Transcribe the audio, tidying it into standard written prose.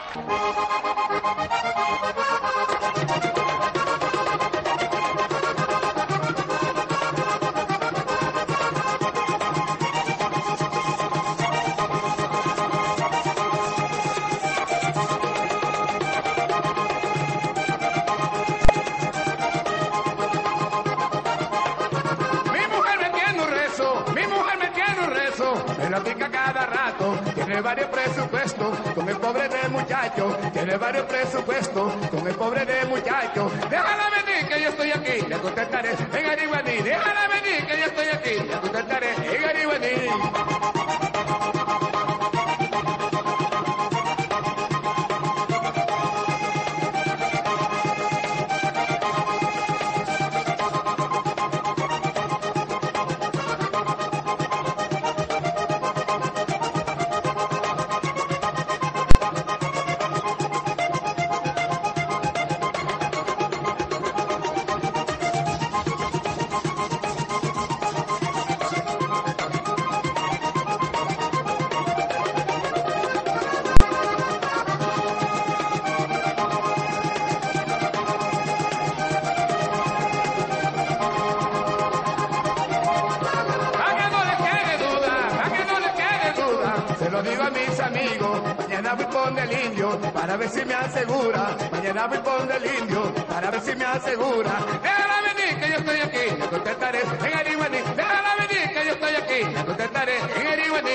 Me lo pica cada rato, tiene varios presupuestos, con el pobre de muchacho, tiene varios presupuestos, con el pobre de muchacho. Déjala venir que yo estoy aquí, le contestaré en Arihuaní. Déjala venir que yo estoy aquí, le contestaré en Arihuaní. Se lo digo a mis amigos, mañana voy con el indio, para ver si me asegura, mañana voy con el indio, para ver si me asegura. Déjala venir que yo estoy aquí, le contestaré en Arihuaní. Déjala venir que yo estoy aquí, le contestaré en Arihuaní.